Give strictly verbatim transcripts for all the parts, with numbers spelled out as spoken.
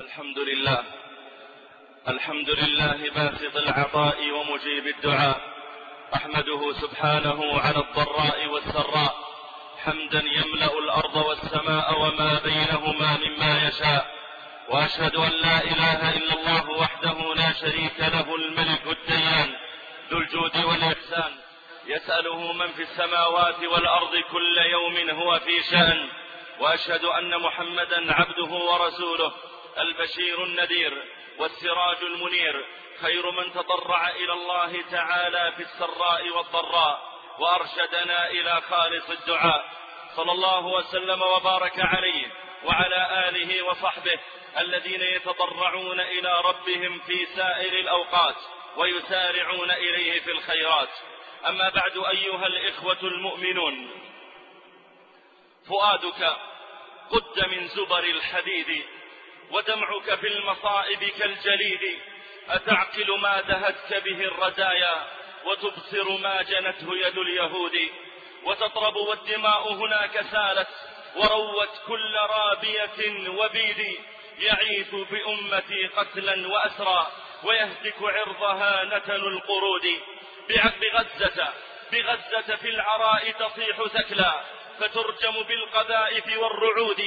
الحمد لله الحمد لله باسط العطاء ومجيب الدعاء، أحمده سبحانه على الضراء والسراء حمدا يملأ الأرض والسماء وما بينهما مما يشاء، وأشهد أن لا إله إلا الله وحده لا شريك له الملك الديان ذو الجود والإحسان، يسأله من في السماوات والأرض كل يوم هو في شأن، وأشهد أن محمدا عبده ورسوله البشير النذير والسراج المنير، خير من تضرع إلى الله تعالى في السراء والضراء وأرشدنا إلى خالص الدعاء، صلى الله وسلم وبارك عليه وعلى آله وصحبه الذين يتضرعون إلى ربهم في سائر الأوقات ويسارعون إليه في الخيرات. أما بعد أيها الإخوة المؤمنون، فؤادك قد من زبر الحديد ودمعك في المصائب كالجليد، أتعقل ما دهتك به الرزايا وتبصر ما جنته يد اليهود، وتطرب والدماء هناك سالت وروت كل رابية وبيد، يعيث بأمتي قتلا وأسرى ويهتك عرضها نتن القرود، بغزة بغزة في العراء تصيح ثكلا فترجم بالقذائف والرعود،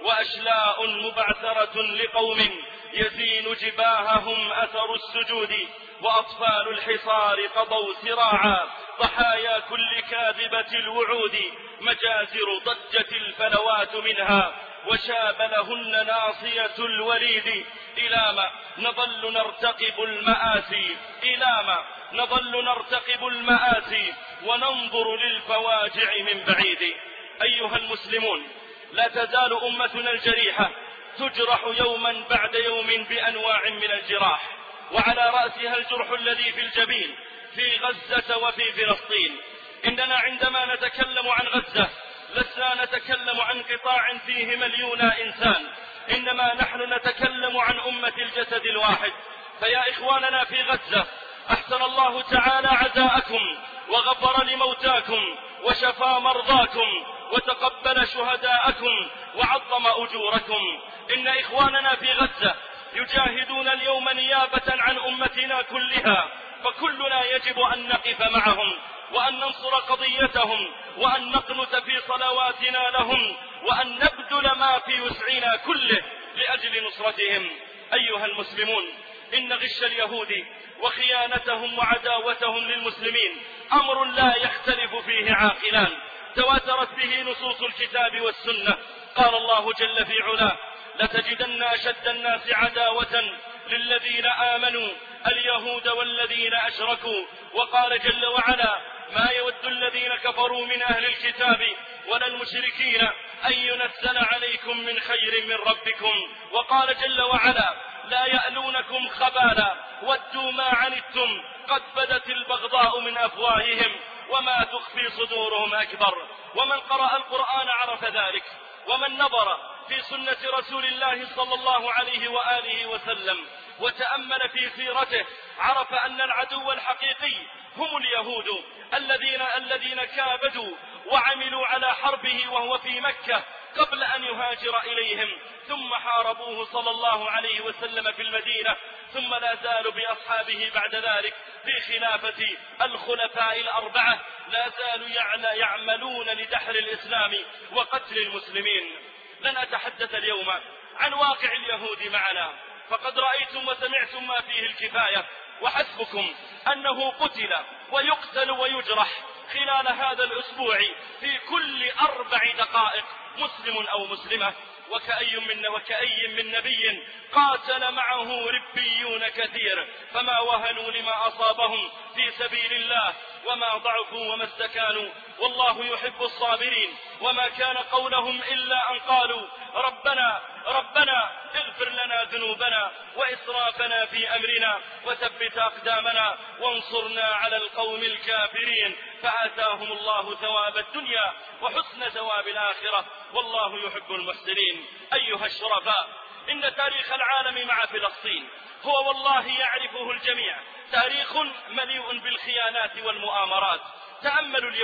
وأشلاء مبعثرة لقوم يزين جباههم أثر السجود، وأطفال الحصار قضوا سراعا ضحايا كل كاذبة الوعود، مجازر ضجت الفلوات منها وشاب لهن ناصية الوريد، إلى ما نظل نرتقب المآسي إلى ما نظل نرتقب المآسي وننظر للفواجع من بعيد. أيها المسلمون، لا تزال أمتنا الجريحة تجرح يوما بعد يوم بأنواع من الجراح، وعلى رأسها الجرح الذي في الجبين في غزة وفي فلسطين. إننا عندما نتكلم عن غزة لسنا نتكلم عن قطاع فيه مليون إنسان، إنما نحن نتكلم عن أمة الجسد الواحد. فيا إخواننا في غزة، أحسن الله تعالى عزاءكم وغفر لموتاكم وشفى مرضاكم وتقبل شهداءكم وعظم أجوركم. إن إخواننا في غزة يجاهدون اليوم نيابة عن أمتنا كلها، فكلنا يجب أن نقف معهم وأن ننصر قضيتهم وأن نقنت في صلواتنا لهم وأن نبذل ما في وسعنا كله لأجل نصرتهم. أيها المسلمون، إن غش اليهود وخيانتهم وعداوتهم للمسلمين أمر لا يختلف فيه عاقلان، تواترت به نصوص الكتاب والسنة. قال الله جل في علاه: لتجدن أشد الناس عداوة للذين آمنوا اليهود والذين أشركوا. وقال جل وعلا: ما يود الذين كفروا من أهل الكتاب ولا المشركين أن ينزل عليكم من خير من ربكم. وقال جل وعلا: لا يألونكم خبالا ودوا ما عنتم قد بدت البغضاء من أفواههم وما تخفي صدورهم أكبر. ومن قرأ القرآن عرف ذلك، ومن نظر في سنة رسول الله صلى الله عليه وآله وسلم وتأمل في سيرته عرف أن العدو الحقيقي هم اليهود الذين الذين كابدوا وعملوا على حربه وهو في مكة قبل أن يهاجر إليهم، ثم حاربوه صلى الله عليه وسلم في المدينة، ثم لا زالوا بأصحابه بعد ذلك في خلافة الخلفاء الأربعة لا زالوا يعملون لدحر الإسلام وقتل المسلمين. لن أتحدث اليوم عن واقع اليهود معنا، فقد رأيتم وسمعتم ما فيه الكفاية، وحسبكم أنه قتل ويقتل ويجرح خلال هذا الأسبوع في كل أربع دقائق مسلم أو مسلمة، وكأي من, وكأي من نبي قاتل معه ربيون كثير فما وهنوا لما أصابهم في سبيل الله وما ضعفوا وما استكانوا، والله يحب الصابرين. وما كان قولهم إلا أن قالوا: ربنا ربنا اغفر لنا ذنوبنا وإسرافنا في أمرنا وثبت أقدامنا وانصرنا على القوم الكافرين، فآتاهم الله ثواب الدنيا وحسن ثواب الآخرة، والله يحب المحسنين. أيها الشرفاء، إن تاريخ العالم مع فلسطين هو والله يعرفه الجميع تاريخ مليء بالخيانات والمؤامرات. تأملوا اليوم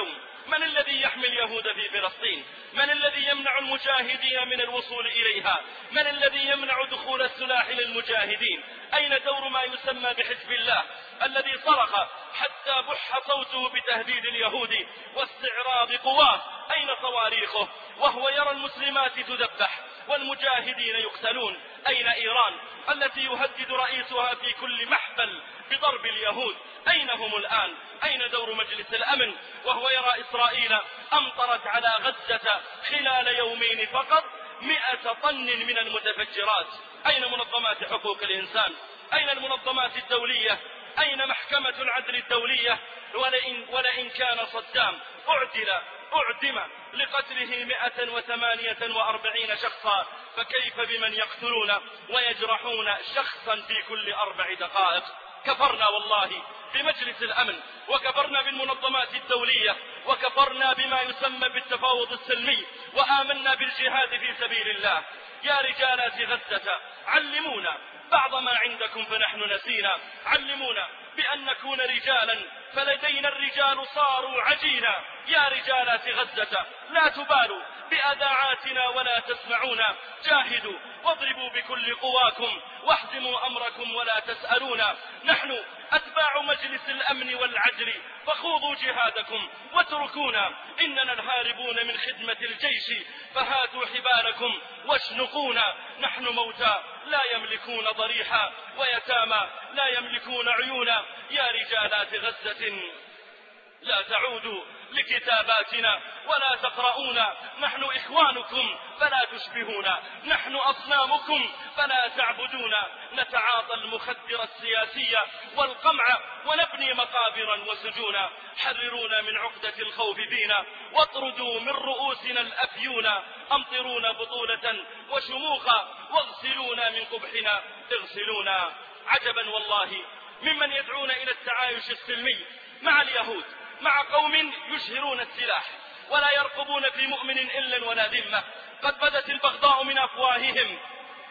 من الذي يحمي اليهود في فلسطين؟ من الذي يمنع المجاهدين من الوصول إليها؟ من الذي يمنع دخول السلاح للمجاهدين؟ أين دور ما يسمى بحزب الله الذي صرخ حتى بح صوته بتهديد اليهود واستعراض قواه؟ أين صواريخه وهو يرى المسلمات تذبح والمجاهدين يقتلون؟ أين إيران التي يهدد رئيسها في كل محفل بضرب اليهود؟ أين هم الآن؟ أين دور مجلس الأمن وهو يرى إسرائيل أمطرت على غزة خلال يومين فقط مئة طن من المتفجرات؟ أين منظمات حقوق الإنسان؟ أين المنظمات الدولية؟ أين محكمة العدل الدولية؟ ولئن, ولئن كان صدام أعدل أعدم لقتله مئة وثمانية وأربعين شخصا، فكيف بمن يقتلون ويجرحون شخصا في كل أربع دقائق؟ كفرنا والله بمجلس الأمن، وكفرنا بالمنظمات الدولية، وكفرنا بما يسمى بالتفاوض السلمي، وآمنا بالجهاد في سبيل الله. يا رجالات غزة علمونا بعض ما عندكم فنحن نسينا، علمونا بأن نكون رجالا فلدينا الرجال صاروا عجينا. يا رجالات غزة لا تبالوا بأذاعاتنا ولا تسمعونا، جاهدوا واضربوا بكل قواكم واحزموا أمركم ولا تسألونا. نحن أتباع مجلس الأمن والعدل فخوضوا جهادكم واتركونا، إننا الهاربون من خدمة الجيش فهاتوا حبالكم واشنقونا. نحن موتى لا يملكون ضريحا ويتامى لا يملكون عيونا. يا رجالات غزة لا تعودوا لكتاباتنا ولا تقرؤونا، نحن إخوانكم فلا تشبهونا، نحن أصنامكم فلا تعبدونا. نتعاطى المخدر السياسية والقمع ونبني مقابرا وسجونا. حررونا من عقدة الخوف بينا واطردوا من رؤوسنا الأفيونا. أمطرونا بطولة وشموخا واغسلونا من قبحنا اغسلونا. عجبا والله ممن يدعون إلى التعايش السلمي مع اليهود، مع قوم يشهرون السلاح ولا يرقبون في مؤمن إلا ولا ذمة. قد بدت البغضاء من أفواههم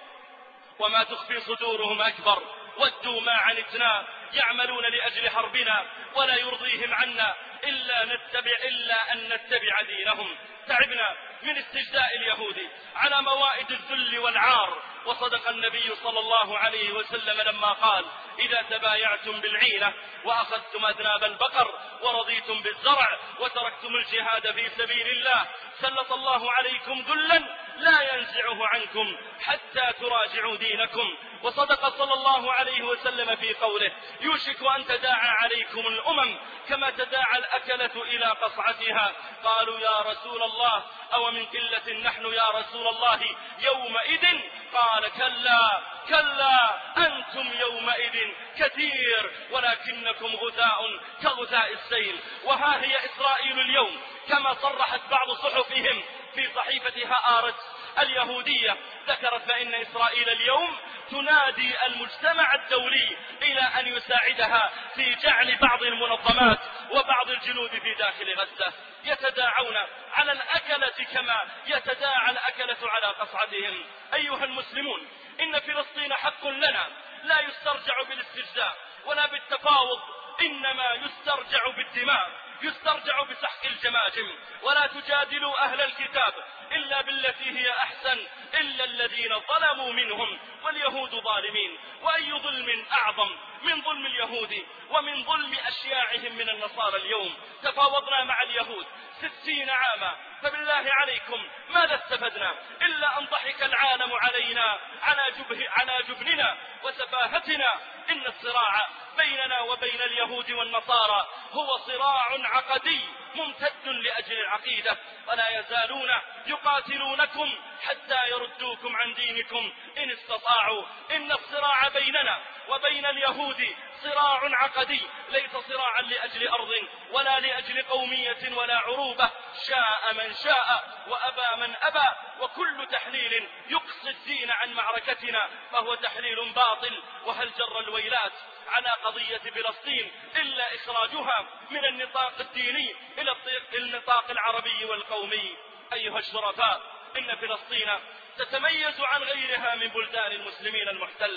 وما تخفي صدورهم أكبر. ودوا ما عنتنا يعملون لأجل حربنا ولا يرضيهم عنا إلا نتبع إلا أن نتبع دينهم. تعبنا من استجداء اليهود على موائد الذل والعار. وصدق النبي صلى الله عليه وسلم لما قال: إذا تبايعتم بالعينة وأخذتم أذناب البقر ورضيتم بالزرع وتركتم الجهاد في سبيل الله سلط الله عليكم ذلا لا ينزعه عنكم حتى تراجعوا دينكم. وصدق صلى الله عليه وسلم في قوله: يوشك أن تداعى عليكم الأمم كما تداعى الأكلة إلى قصعتها. قالوا: يا رسول الله أو من قلة نحن يا رسول الله يومئذ؟ قال: كلا كلا أنتم يومئذ كثير ولكنكم غثاء كغثاء السيل. وها هي إسرائيل اليوم كما صرحت بعض صحفهم في صحيفة هآرت اليهودية، ذكرت بأن إسرائيل اليوم تنادي المجتمع الدولي إلى أن يساعدها في جعل بعض المنظمات وبعض الجنود في داخل غزة يتداعون على الأكلة كما يتداعى الأكلة على قصعتهم. أيها المسلمون، إن فلسطين حق لنا لا يسترجع بالاستجزاء ولا بالتفاوض، إنما يسترجع بالدماء، يسترجع بسحق الجماجم. ولا تجادلوا أهل الكتاب إلا بالتي هي أحسن إلا الذين ظلموا منهم واليهود ظالمين. وأي ظلم أعظم من ظلم اليهود ومن ظلم أشياعهم من النصارى اليوم؟ تفاوضنا مع اليهود ستين عاما، فبالله عليكم ماذا استفدنا إلا أن ضحك العالم علينا على, جبه على جبننا وسفاهتنا. إن الصراع بيننا وبين اليهود والنصارى هو صراع عقدي ممتد لأجل العقيدة، ولا يزالون يقاتلونكم حتى يردوكم عن دينكم إن استطاعوا. إن الصراع بيننا وبين اليهود صراع عقدي ليس صراعا لأجل أرض ولا لأجل قومية ولا عروبة. شاء من شاء وأبى من أبى، وكل تحليل يقصي الدين عن معركتنا فهو تحليل باطل. وهل جر الويلات على قضية فلسطين إلا إخراجها من النطاق الديني إلى النطاق العربي والقومي؟ أيها الشرفاء، إن فلسطين تتميز عن غيرها من بلدان المسلمين المحتلة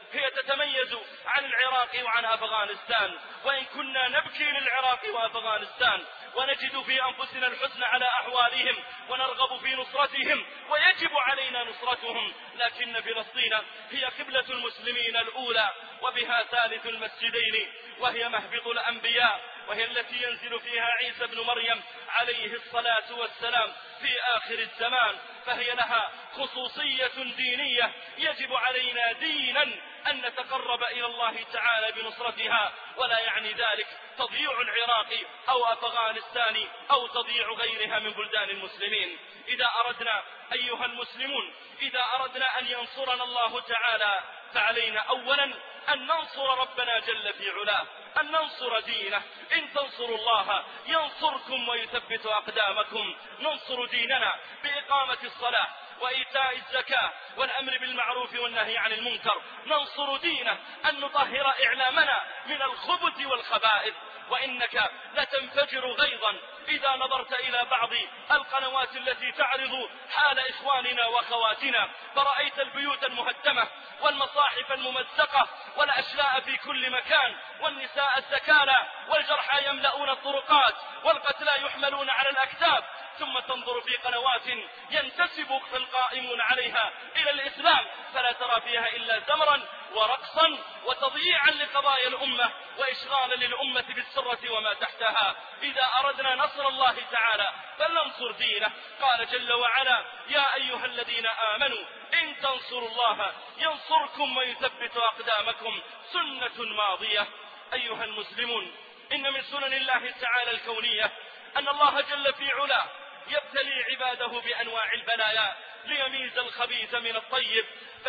هي تتميز عن العراق وعن أفغانستان، وإن كنا نبكي للعراق وأفغانستان ونجد في أنفسنا الحزن على أحوالهم ونرغب في نصرتهم ويجب علينا نصرتهم، لكن فلسطين هي قبلة المسلمين الأولى وبها ثالث المسجدين، وهي مهبط الأنبياء، وهي التي ينزل فيها عيسى بن مريم عليه الصلاة والسلام في آخر الزمان، فهي لها خصوصية دينية يجب علينا دينا أن نتقرب إلى الله تعالى بنصرتها، ولا يعني ذلك تضييع العراق أو أفغانستان أو تضييع غيرها من بلدان المسلمين. إذا أردنا أيها المسلمون إذا أردنا أن ينصرنا الله تعالى فعلينا أولا أن ننصر ربنا جل في علاه، أن ننصر دينه. إن تنصروا الله ينصركم ويثبت أقدامكم. ننصر ديننا بإقامة الصلاة وإيتاء الزكاة والأمر بالمعروف والنهي عن المنكر. ننصر دينه أن نطهر إعلامنا من الخبث والخبائث. وإنك لتنفجر غيظا إذا نظرت إلى بعض القنوات التي تعرض حال إخواننا وأخواتنا، فرأيت البيوت المهدمة والمصاحف الممزقة والأشلاء في كل مكان والنساء السكالى والجرحى يملؤون الطرقات والقتلى يحملون على الأكتاف، ثم تنظر في قنوات ينتسب القائمون عليها إلى الإسلام فلا ترى فيها إلا زمرا ورقصا وتضييعا لقضايا الأمة وإشغالا للأمة بالسرة وما تحتها. إذا أردنا نصر الله تعالى فلننصر دينه. قال جل وعلا: يا أيها الذين آمنوا إن تنصروا الله ينصركم ويثبت أقدامكم. سنة ماضية. أيها المسلمون، إن من سنن الله تعالى الكونية أن الله جل في علاه يبتلي عباده بأنواع البلايا ليميز الخبيث من الطيب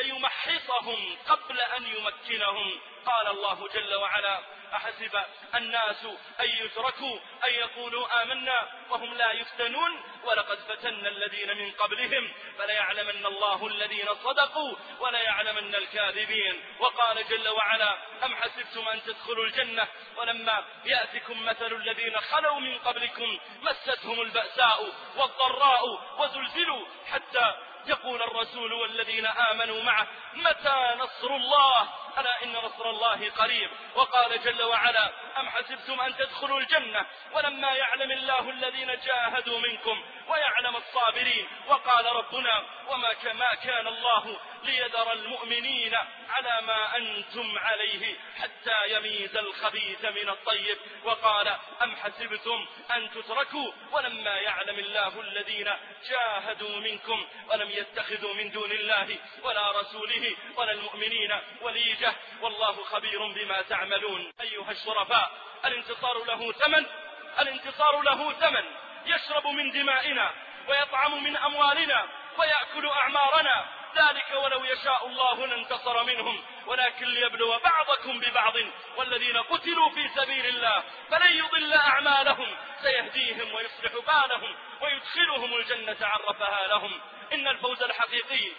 فيمحصهم قبل أن يمكنهم. قال الله جل وعلا: أحسب الناس أن يتركوا أن يقولوا آمنا وهم لا يفتنون ولقد فتنا الذين من قبلهم فليعلمن الله الذين صدقوا وليعلمن الكاذبين. وقال جل وعلا: أم حسبتم أن تدخلوا الجنة ولما يأتكم مثل الذين خلوا من قبلكم مستهم البأساء والضراء وزلزلوا حتى يقول الرسول والذين آمنوا معه متى نصر الله ألا إن نصر الله قريب. وقال جل وعلا: أم حسبتم أن تدخلوا الجنة ولما يعلم الله الذين جاهدوا منكم ويعلم الصابرين. وقال ربنا: وما كما كان الله ليذر المؤمنين على ما أنتم عليه حتى يميز الخبيث من الطيب. وقال: أم حسبتم أن تتركوا ولما يعلم الله الذين جاهدوا منكم ولم يتخذوا من دون الله ولا رسوله ولا المؤمنين وليجة والله خبير بما تعملون. أيها الشرفاء، الانتصار له ثمن، الانتصار له ثمن يشرب من دمائنا ويطعم من أموالنا ويأكل أعمارنا. ذلك ولو يشاء الله لانتصر منهم ولكن ليبلو بعضكم ببعض والذين قتلوا في سبيل الله فلن يضل أعمالهم سيهديهم ويصلح بالهم ويدخلهم الجنة عرفها لهم. إن الفوز الحقيقي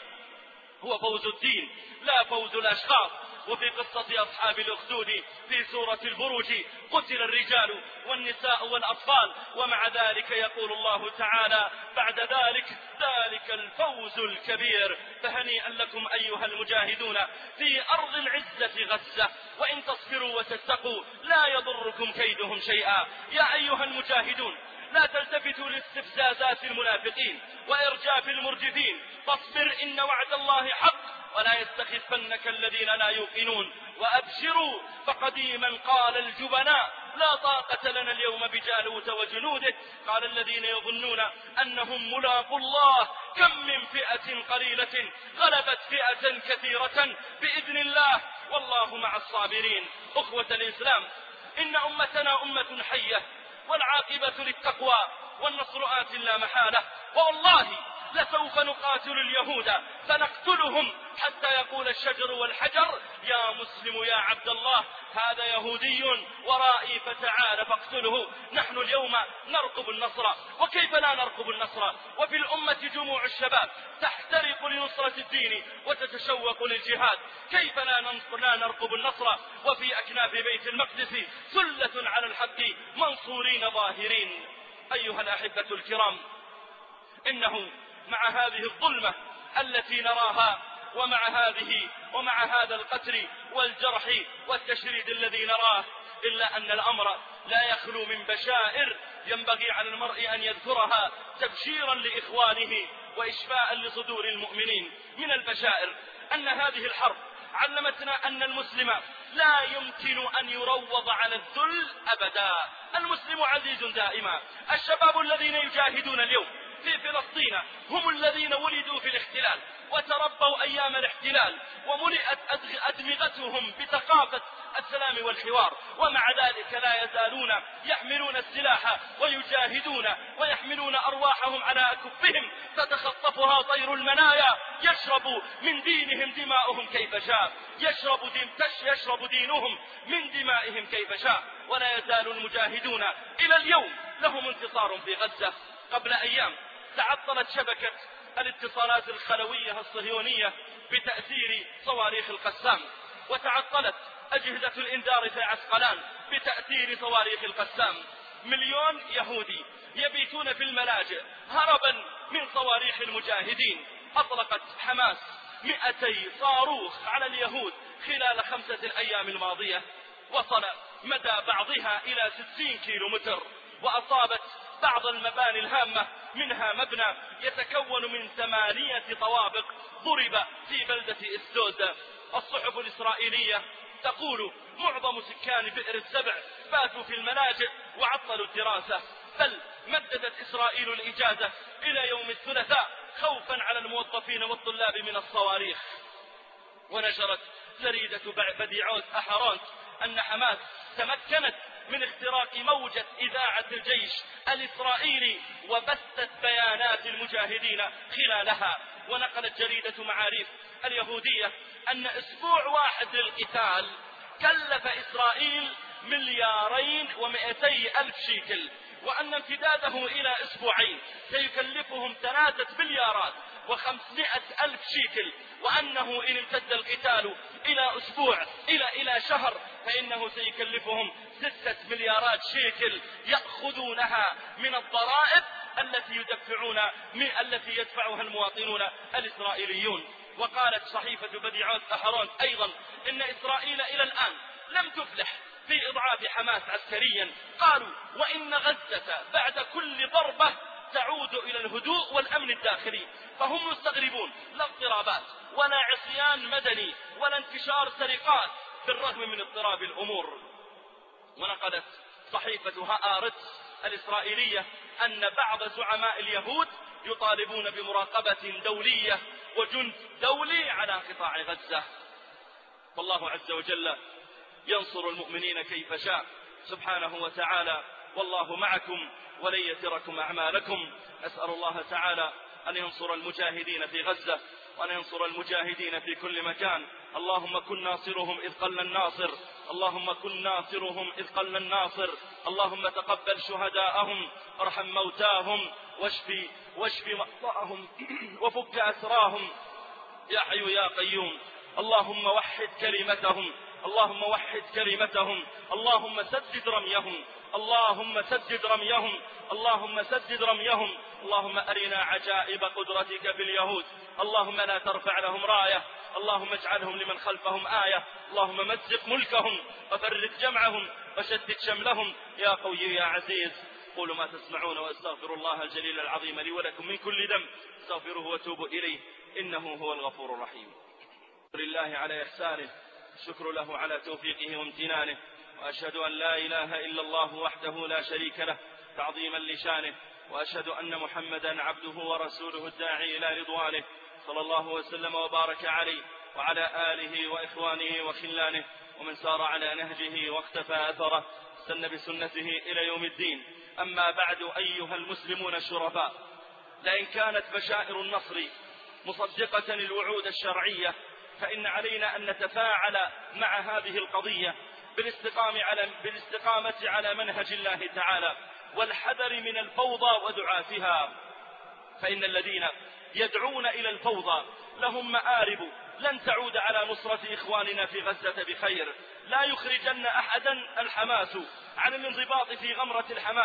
هو فوز الدين لا فوز الأشخاص. وفي قصة أصحاب الأخدود في سورة البروج قتل الرجال والنساء والأطفال ومع ذلك يقول الله تعالى بعد ذلك: ذلك الفوز الكبير. فهنيئا لكم أيها المجاهدون في أرض العزة غزة، وإن تصبروا وتتقوا لا يضركم كيدهم شيئا. يا أيها المجاهدون، لا تلتفتوا لاستفزازات المنافقين وإرجاف المرجفين، فاصبر إن وعد الله حق ولا يستخفنك الذين لا يوقنون. وأبشروا فقديما قال الجبناء: لا طاقة لنا اليوم بجالوت وجنوده. قال الذين يظنون أنهم ملاقوا الله: كم من فئة قليلة غلبت فئة كثيرة بإذن الله والله مع الصابرين. أخوة الإسلام، إن أمتنا أمة حية والعاقبة للتقوى والنصر آت لا محالة. والله لسوف نقاتل اليهود فنقتلهم حتى يقول الشجر والحجر: يا مسلم يا عبد الله هذا يهودي ورائي فتعال فاقتله. نحن اليوم نرقب النصر، وكيف لا نرقب النصر وفي الأمة جموع الشباب تحترق لنصرة الدين وتتشوق للجهاد؟ كيف لا نرقب النصر وفي أكناف بيت المقدس ثلة على الحق منصورين ظاهرين؟ أيها الأحبة الكرام، إنه مع هذه الظلمة التي نراها ومع هذه ومع هذا القتل والجرح والتشريد الذي نراه، إلا أن الأمر لا يخلو من بشائر ينبغي على المرء أن يذكرها تبشيرا لإخوانه وإشفاء لصدور المؤمنين. من البشائر أن هذه الحرب علمتنا أن المسلم لا يمكن أن يروض على الذل أبدا. المسلم عزيز دائما. الشباب الذين يجاهدون اليوم في فلسطين هم الذين ولدوا في الاحتلال وتربوا أيام الاحتلال وملئت أدمغتهم بثقافة السلام والحوار، ومع ذلك لا يزالون يحملون السلاح ويجاهدون ويحملون أرواحهم على أكفهم تتخطفها طير المنايا. يشرب من دينهم دماؤهم كيف شاء، يشرب, دين يشرب دينهم من دمائهم كيف شاء. ولا يزال المجاهدون إلى اليوم لهم انتصار في غزة. قبل أيام تعطلت شبكة الاتصالات الخلوية الصهيونية بتأثير صواريخ القسام، وتعطلت أجهزة الإنذار في عسقلان بتأثير صواريخ القسام. مليون يهودي يبيتون في الملاجئ هربا من صواريخ المجاهدين. أطلقت حماس مئتي صاروخ على اليهود خلال خمسة الأيام الماضية، وصل مدى بعضها إلى ستين كيلو متر، وأصابت بعض المباني الهامة، منها مبنى يتكون من ثمانية طوابق ضرب في بلدة إسدوزة. الصحف الإسرائيلية تقول معظم سكان بئر السبع باتوا في الملاجئ وعطلوا الدراسة، بل مددت إسرائيل الإجازة إلى يوم الثلاثاء خوفا على الموظفين والطلاب من الصواريخ. ونشرت جريدة بديعوت أحرونت أن حماس تمكنت من اختراق موجة إذاعة الجيش الإسرائيلي وبثت بيانات المجاهدين خلالها. ونقلت جريدة معاريف اليهودية أن أسبوع واحد للقتال كلف إسرائيل مليارين ومئتي ألف شيكل، وأن امتداده إلى أسبوعين سيكلفهم ثلاثة مليارات وخمسمائة ألف شيكل، وأنه إن امتد القتال إلى أسبوع إلى إلى شهر فإنه سيكلفهم ستة مليارات شيكل يأخذونها من الضرائب التي يدفعون من التي يدفعها المواطنون الإسرائيليون. وقالت صحيفة بديعوت أحرونت أيضا إن إسرائيل إلى الآن لم تفلح في إضعاف حماس عسكريا. قالوا وإن غزة بعد كل ضربة تعود إلى الهدوء والأمن الداخلي، فهم مستغربون لا اضطرابات ولا عصيان مدني ولا انتشار سرقات بالرغم من اضطراب الأمور. ونقلت صحيفة هآرتس الإسرائيلية أن بعض زعماء اليهود يطالبون بمراقبة دولية وجند دولي على قطاع غزة. والله عز وجل ينصر المؤمنين كيف شاء سبحانه وتعالى، والله معكم ولن يتركم أعمالكم. أسأل الله تعالى أن ينصر المجاهدين في غزة وأن ينصر المجاهدين في كل مكان. اللهم كن ناصرهم إذ قل الناصر، اللهم كن ناصرهم إذ قل الناصر. اللهم تقبل شهداءهم، ارحم موتاهم، واشفي واشفي مرضاهم وفك أسراهم يا حي يا قيوم. اللهم وحد كلمتهم، اللهم وحد كلمتهم، اللهم سدد رميهم، اللهم سدد رميهم، اللهم سدد رميهم. اللهم أرنا عجائب قدرتك في اليهود، اللهم لا ترفع لهم راية، اللهم اجعلهم لمن خلفهم آية. اللهم مزق ملكهم وفرق جمعهم وشتت شملهم يا قوي يا عزيز. قولوا ما تسمعون واستغفر الله الجليل العظيم لي ولكم من كل ذنب استغفروه وتوبوا إليه إنه هو الغفور الرحيم. لله على إحسانه، الشكر له على توفيقه وامتنانه، وأشهد أن لا إله إلا الله وحده لا شريك له تعظيما لشانه، وأشهد أن محمدا عبده ورسوله الداعي إلى رضوانه، صلى الله وسلم وبارك عليه وعلى آله وإخوانه وخلانه ومن سار على نهجه واقتفى أثره استنى بسنته إلى يوم الدين. أما بعد أيها المسلمون الشرفاء، لئن كانت بشائر النصر مصدقة الوعود الشرعية فإن علينا أن نتفاعل مع هذه القضية بالاستقامة على, بالاستقامة على منهج الله تعالى والحذر من الفوضى ودعاتها، فإن الذين يدعون إلى الفوضى لهم مآرب لن تعود على نصرة إخواننا في غزة بخير. لا يخرجن أحدا الحماس عن الانضباط في غمرة الحماس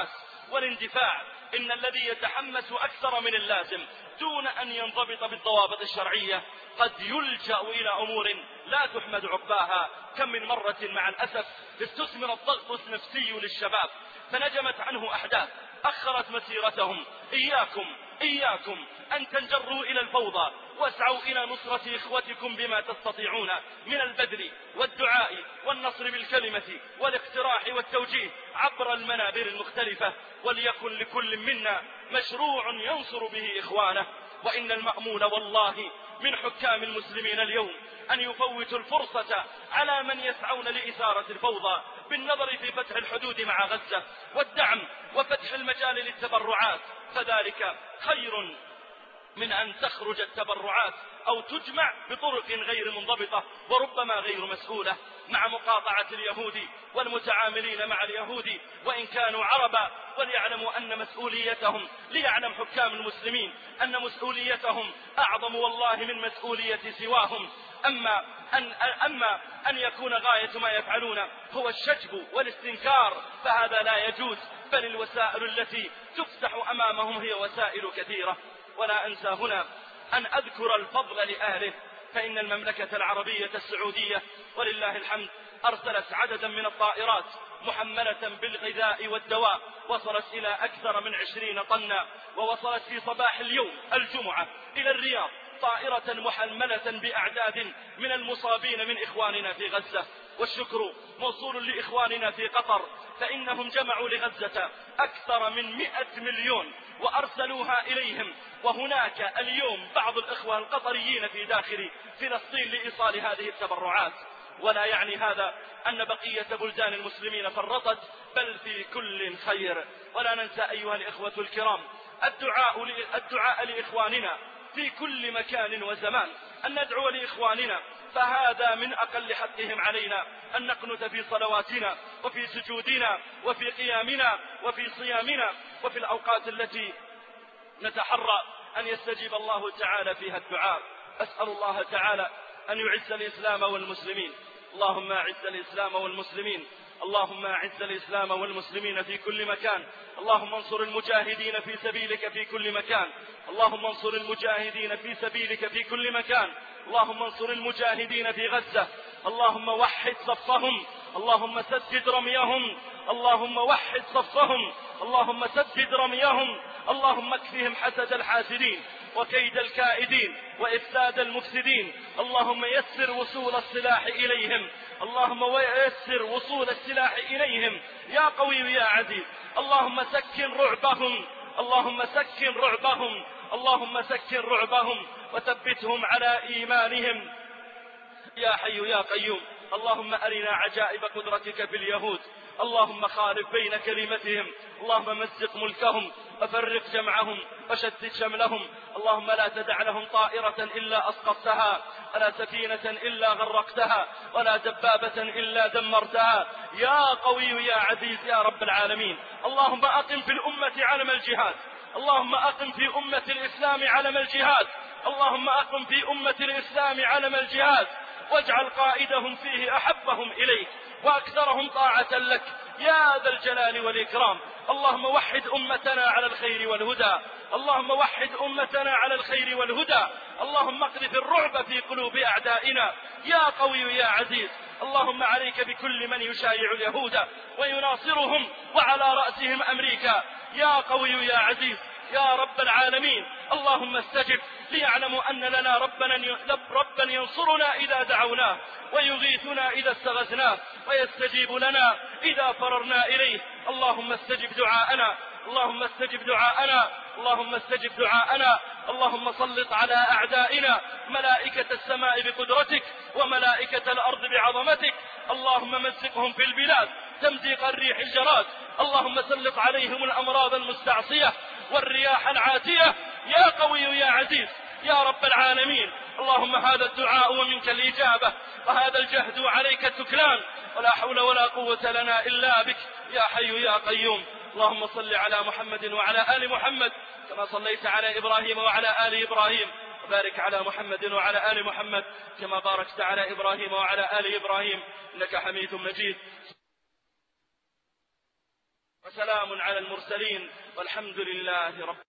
والاندفاع. إن الذي يتحمس أكثر من اللازم دون أن ينضبط بالضوابط الشرعية قد يلجأ إلى أمور لا تحمد عقباها. كم من مرة مع الأسف استثمر الضغط النفسي للشباب فنجمت عنه أحداث أخرت مسيرتهم. إياكم إياكم أن تنجروا إلى الفوضى، واسعوا إلى نصرة إخوتكم بما تستطيعون من البذل والدعاء والنصر بالكلمة والاقتراح والتوجيه عبر المنابر المختلفة، وليكن لكل منا مشروع ينصر به إخوانه. وإن المأمول والله من حكام المسلمين اليوم أن يفوتوا الفرصة على من يسعون لإثارة الفوضى بالنظر في فتح الحدود مع غزة والدعم وفتح المجال للتبرعات، فذلك خير من أن تخرج التبرعات أو تجمع بطرق غير منضبطة وربما غير مسؤولة مع مقاطعة اليهود والمتعاملين مع اليهود وإن كانوا عربا. وليعلموا أن مسؤوليتهم، ليعلم حكام المسلمين أن مسؤوليتهم أعظم والله من مسؤولية سواهم. أما أن, أما أن يكون غاية ما يفعلون هو الشجب والاستنكار فهذا لا يجوز، بل الوسائل التي تفتح أمامهم هي وسائل كثيرة. ولا أنسى هنا أن أذكر الفضل لأهله، فإن المملكة العربية السعودية ولله الحمد أرسلت عددا من الطائرات محملة بالغذاء والدواء، وصلت إلى أكثر من عشرين طنا، ووصلت في صباح اليوم الجمعة إلى الرياض طائرة محملة بأعداد من المصابين من إخواننا في غزة. والشكر موصول لإخواننا في قطر، فإنهم جمعوا لغزة أكثر من مئة مليون وأرسلوها إليهم. وهناك اليوم بعض الإخوة القطريين في داخل فلسطين لإيصال هذه التبرعات. ولا يعني هذا أن بقية بلدان المسلمين فرطت، بل في كل خير. ولا ننسى أيها الإخوة الكرام الدعاء, الدعاء لإخواننا في كل مكان وزمان، أن ندعو لإخواننا، فهذا من أقل حقهم علينا أن نقنت في صلواتنا وفي سجودنا وفي قيامنا وفي صيامنا وفي الأوقات التي نتحرى أن يستجيب الله تعالى فيها الدعاء. أسأل الله تعالى أن يعز الإسلام والمسلمين. اللهم أعز الإسلام والمسلمين، اللهم أعز الإسلام والمسلمين في كل مكان. اللهم انصر المجاهدين في سبيلك في كل مكان، اللهم انصر المجاهدين في سبيلك في كل مكان، اللهم انصر المجاهدين في غزة، اللهم وحد صفهم، اللهم سدد رميهم، اللهم وحد صفهم، اللهم سدد رميهم، اللهم اكفهم حسد الحاسدين وكيد الكائدين وإفساد المفسدين. اللهم يسر وصول السلاح إليهم، اللهم ويسر وصول السلاح إليهم يا قوي يا عزيز. اللهم سكن رعبهم، اللهم سكن رعبهم، اللهم سكن رعبهم وثبتهم على إيمانهم يا حي يا قيوم. اللهم أرنا عجائب قدرتك في اليهود، اللهم خالف بين كلمتهم، اللهم مزق ملكهم وفرق جمعهم وشتت شملهم. اللهم لا تدع لهم طائرة إلا أسقطتها، ولا سفينة إلا غرقتها، ولا دبابة إلا دمرتها يا قوي يا عزيز يا رب العالمين. اللهم أقم في الأمة علم الجهاد، اللهم أقم في أمة الإسلام علم الجهاد، اللهم أقم في أمة الإسلام علم الجهاد، واجعل قائدهم فيه أحبهم إليك وأكثرهم طاعة لك يا ذا الجلال والإكرام. اللهم وحد أمتنا على الخير والهدى، اللهم وحد أمتنا على الخير والهدى. اللهم اقذف الرعب في قلوب أعدائنا يا قوي يا عزيز. اللهم عليك بكل من يشايع اليهود ويناصرهم وعلى رأسهم أمريكا يا قوي يا عزيز يا رب العالمين. اللهم استجب، ليعلموا أن لنا ربنا, ربا ينصرنا إذا دعوناه ويغيثنا إذا استغثناه ويستجيب لنا إذا فررنا إليه. اللهم استجب دعاءنا، اللهم استجب دعاءنا، اللهم استجب دعاءنا. اللهم سلط على أعدائنا ملائكة السماء بقدرتك وملائكة الأرض بعظمتك. اللهم مزقهم في البلاد تمزيق الريح الجراد. اللهم سلط عليهم الأمراض المستعصية والرياح العاتية يا قوي يا عزيز يا رب العالمين. اللهم هذا الدعاء ومنك الإجابة، وهذا الجهد وعليك التكلان، ولا حول ولا قوة لنا إلا بك يا حي يا قيوم. اللهم صل على محمد وعلى آل محمد كما صليت على إبراهيم وعلى آل إبراهيم، وبارك على محمد وعلى آل محمد كما باركت على إبراهيم وعلى آل إبراهيم إنك حميد مجيد. وسلام على المرسلين والحمد لله رب